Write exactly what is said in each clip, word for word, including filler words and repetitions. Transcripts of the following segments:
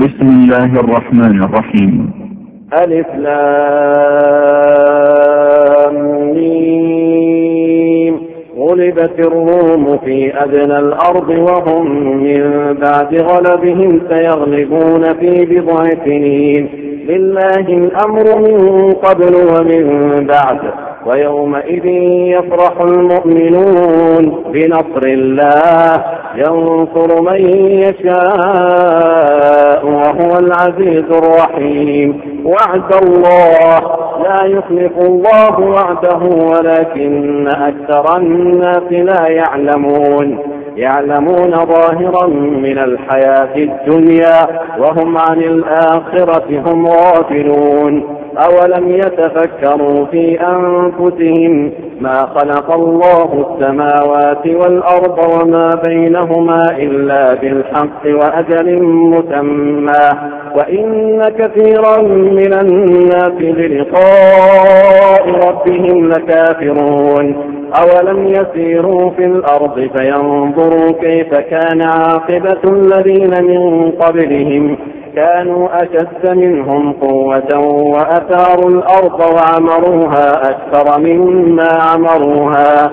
بسم الله الرحمن الرحيم. ألف لام ميم. غلبت الروم في أدنى الأرض وهم من بعد غلبهم سيغلبون في بضع سنين. لله الأمر من قبل ومن بعد ويومئذ يفرح المؤمنون بنصر الله ينصر من يشاء وهو العزيز الرحيم. وعد الله لا يخلف الله وعده ولكن أكثر الناس لا يعلمون يعلمون ظاهرا من الحياة الدنيا وهم عن الآخرة هم غافلون. أولم يتفكروا في أنفسهم ما خلق الله السماوات والأرض وما بينهما إلا بالحق وأجل مسمى وإن كثيرا من الناس بلقاء ربهم لكافرون. أولم يسيروا في الأرض فينظروا كيف كان عاقبة الذين من قبلهم كانوا أشد منهم قوة وأثاروا الأرض وعمروها أكثر مما عمروها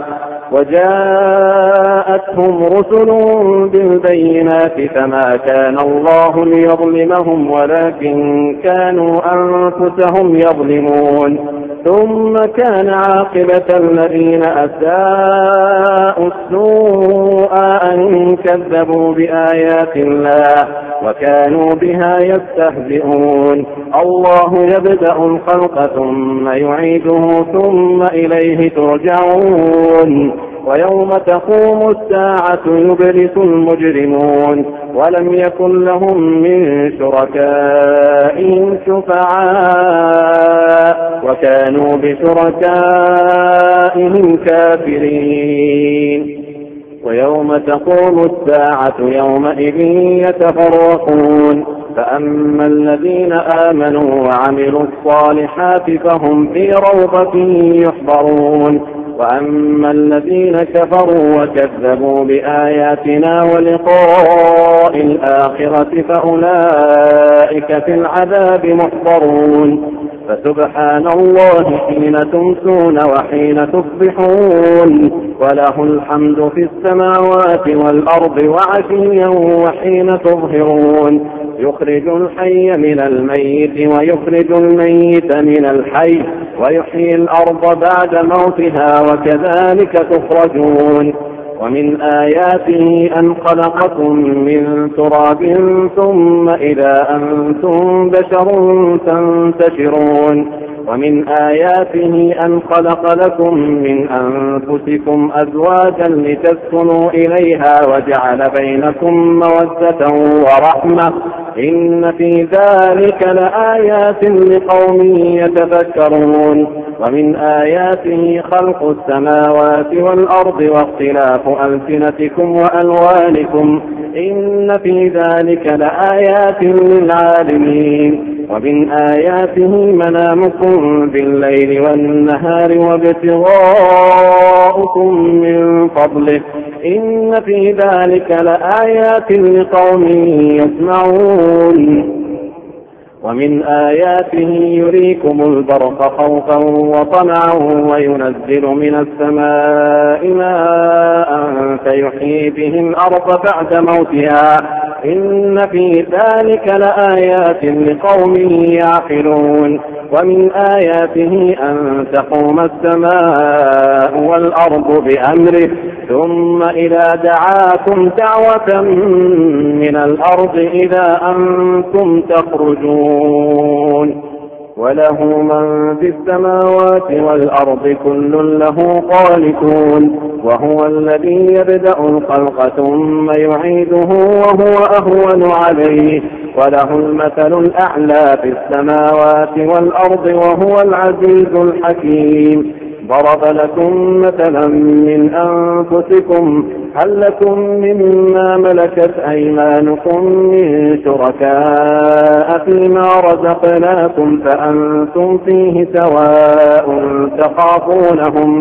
وجاءتهم رسل بالبينات فما كان الله ليظلمهم ولكن كانوا أنفسهم يظلمون. ثم كان عاقبة الذين أساءوا السوء أن كذبوا بآيات الله وكانوا بها يستهزئون. الله يبدأ الخلق ثم يعيده ثم إليه ترجعون. ويوم تقوم الساعة يبلس المجرمون ولم يكن لهم من شركائهم شفعاء وكانوا بشركائهم كافرين. ويوم تقوم الساعة يومئذ يتفرقون فأما الذين آمنوا وعملوا الصالحات فهم في روضة يحضرون وأما الذين كفروا وكذبوا بآياتنا ولقاء الآخرة فأولئك في العذاب محضرون. فسبحان الله حين تمسون وحين تصبحون وله الحمد في السماوات والأرض وعشيا وحين تظهرون. يخرج الحي من الميت ويخرج الميت من الحي ويحيي الأرض بعد موتها وكذلك تخرجون. ومن آياته أن خلقكم من تراب ثم إذا أنتم بشر تنتشرون. ومن آياته أن خلق لكم من أنفسكم أزواجا لتسكنوا إليها وجعل بينكم مودة ورحمة إن في ذلك لآيات لقوم يتفكرون. ومن آياته خلق السماوات والأرض واختلاف ألسنتكم وألوانكم إن في ذلك لآيات للعالمين. ومن آياته منامكم بالليل والنهار وابتغاؤكم من فضله إن في ذلك لآيات لقوم يسمعون. ومن آياته يريكم البرق خوفا وطمعا وينزل من السماء ماء فيحيي به الأرض بعد موتها إن في ذلك لآيات لقوم يعقلون. ومن آياته أن تقوم السماء والأرض بأمره ثم إذا دعاكم دعوة من الأرض إذا أنتم تخرجون. وله من في السماوات والأرض كل له قانتون وهو الذي يبدأ الخلق ثم يعيده وهو أهون عليه وله المثل الأعلى في السماوات والأرض وهو العزيز الحكيم. ضرب لكم مثلا من أنفسكم هل لكم مما ملكت أيمانكم من شركاء فيما رزقناكم فأنتم فيه سواء تخافونهم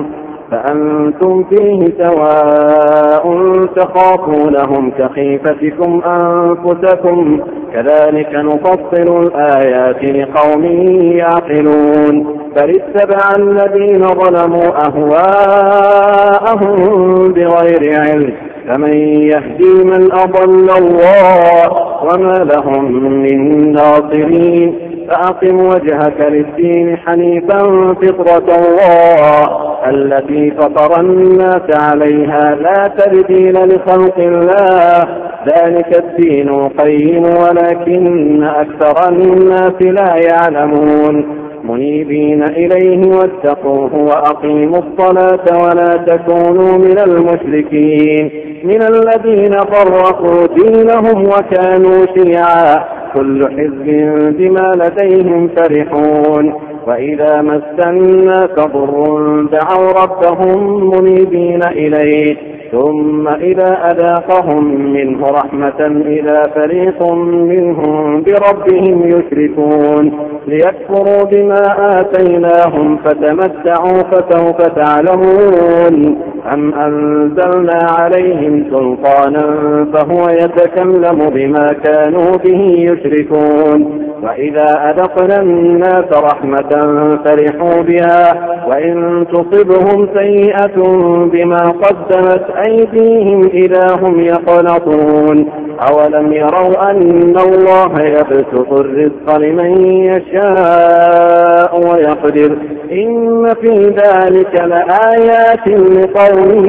فأنتم فيه سواء تخافونهم كخيفتكم أنفسكم كذلك نفصل الآيات لقوم يعقلون بل اتبع الذين ظلموا أهواءهم بغير علم فمن يهدي من أضل الله وما لهم من ناصرين فأقم وجهك للدين حنيفا فطرة الله التي فطر الناس عليها لا تبديل لخلق الله ذلك الدين القيم ولكن أكثر الناس لا يعلمون منيبين إليه واتقوه وأقيموا الصلاة ولا تكونوا من المشركين من الذين فرقوا دينهم وكانوا شيعا كل حزب بما لديهم فرحون وإذا مس الناس ضر دعوا ربهم منيبين إليه ثم إذا أذاقهم منه رحمة إذا فريق منهم بربهم يشركون ليكفروا بما آتيناهم فتمتعوا فسوف تعلمون أم أنزلنا عليهم سلطانا فهو يتكلم بما كانوا به يشركون وإذا أذقنا الناس رحمة فرحوا بها وإن تصبهم سيئة بما قدمت أيديهم إذا هم يقنطون أولم يروا أن الله يبسط الرزق لمن يشاء ويقدر إن في ذلك لآيات لقوم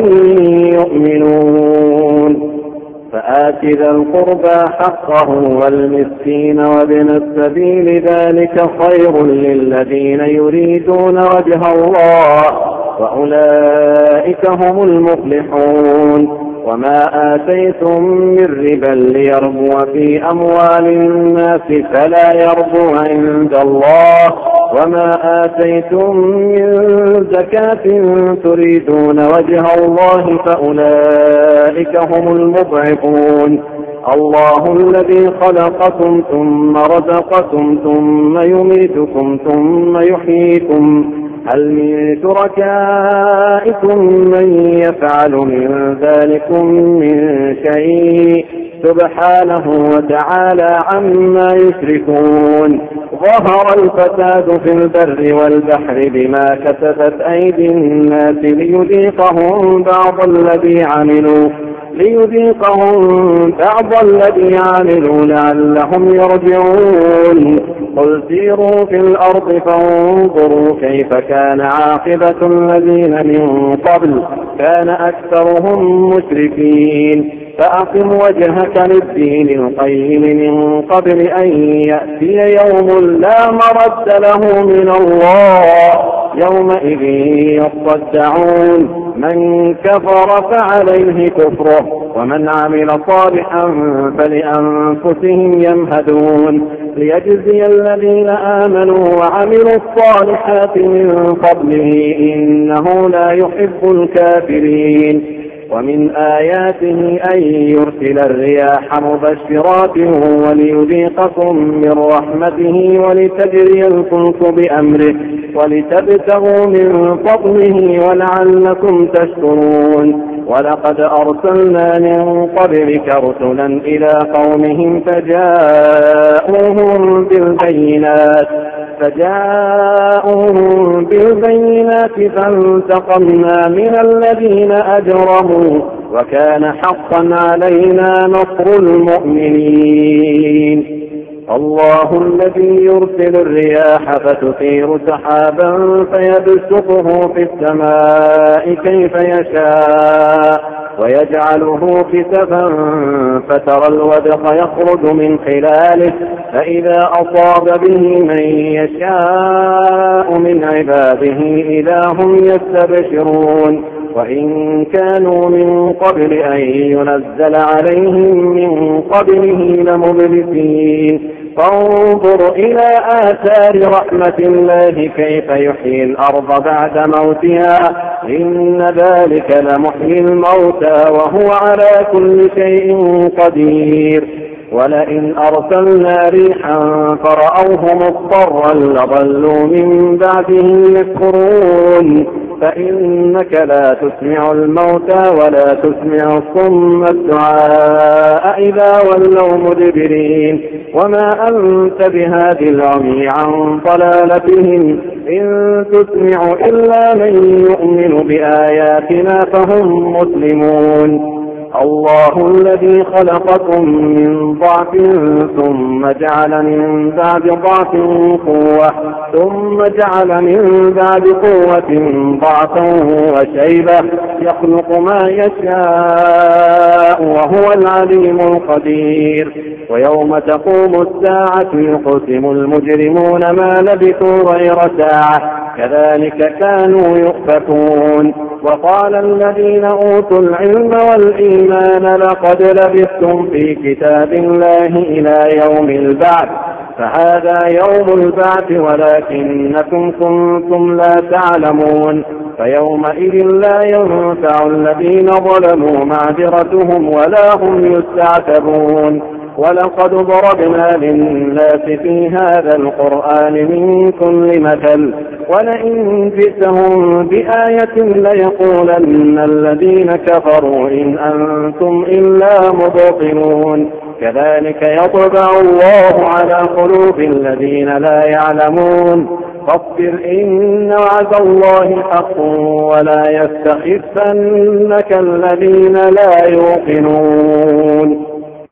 يؤمنون فآت ذا القربى حقه والمسكين وابن السبيل ذلك خير للذين يريدون وجه الله وأولئك هم المفلحون وما آتيتم من ربا ليربو في أموال الناس فلا يربو عند الله وما آتيتم من زكاة تريدون وجه الله فأولئك هم المضعفون الله الذي خلقكم ثم رزقكم ثم يميتكم ثم يحييكم هل من شركائكم من يفعل من ذلكم من شيء سبحانه وتعالى عما يشركون ظهر الفساد في البر والبحر بما كسبت أيدي الناس ليذيقهم بعض الذي عملوا ليذيقهم بعض الذي عملوا لعلهم يرجعون قل سيروا في الأرض فانظروا كيف كان عاقبة الذين من قبل كان أكثرهم مشركين فأقم وجهك للدين القيم من قبل أن يأتي يوم لا مرد له من الله يومئذ يصدعون من كفر فعليه كفره ومن عمل صالحا فلأنفسهم يمهدون ليجزي الذين آمنوا وعملوا الصالحات من فضله إنه لا يحب الكافرين ومن آياته أن يرسل الرياح مبشرات وليذيقكم من رحمته ولتجري الفلك بأمره ولتبتغوا من فضله ولعلكم تشكرون ولقد أرسلنا من قبلك رسلا إلى قومهم فجاءوهم بالبينات فجاءوهم بالبينات فانتقمنا من الذين أجرموا وكان حقا علينا نصر المؤمنين الله الذي يرسل الرياح فتثير سحابا فيبسطه في السماء كيف يشاء ويجعله كسفا فترى الودق يخرج من خلاله فإذا أصاب به من يشاء من عباده إذا هم يستبشرون وإن كانوا من قبل أن ينزل عليهم من قبله لمبلسين فانظر إلى آثار رحمة الله كيف يحيي الأرض بعد موتها إن ذلك لمحيي الموتى وهو على كل شيء قدير ولئن أرسلنا ريحا فرأوه مضطرا لظلوا من بعده يكفرون فإنك لا تسمع الموتى ولا تسمع الصم الدعاء إذا ولوا مدبرين وما أنت بهاد العمي عن ضلالتهم إن تسمع إلا من يؤمن بآياتنا فهم مسلمون. الله الذي خلقكم من ضعف ثم جعل من بعد ضعف قوة ثم جعل من بعد قوة ضعفا وشيبة يخلق ما يشاء وهو العليم القدير. ويوم تقوم الساعة يقسم المجرمون ما لبثوا غير ساعة كذلك كانوا يؤفكون. وقال الذين أوتوا العلم والإيمان لقد لبثتم في كتاب الله إلى يوم البعث فهذا يوم البعث ولكنكم كنتم لا تعلمون. فيومئذ لا ينفع الذين ظلموا معذرتهم ولا هم يستعتبون. ولقد ضربنا للناس في هذا القرآن من كل مثل ولئن جئتهم بآية ليقولن الذين كفروا إن أنتم إلا مبطلون. كذلك يطبع الله على قلوب الذين لا يعلمون. فاصبر إن وعد الله حق ولا يستخفنك الذين لا يوقنون.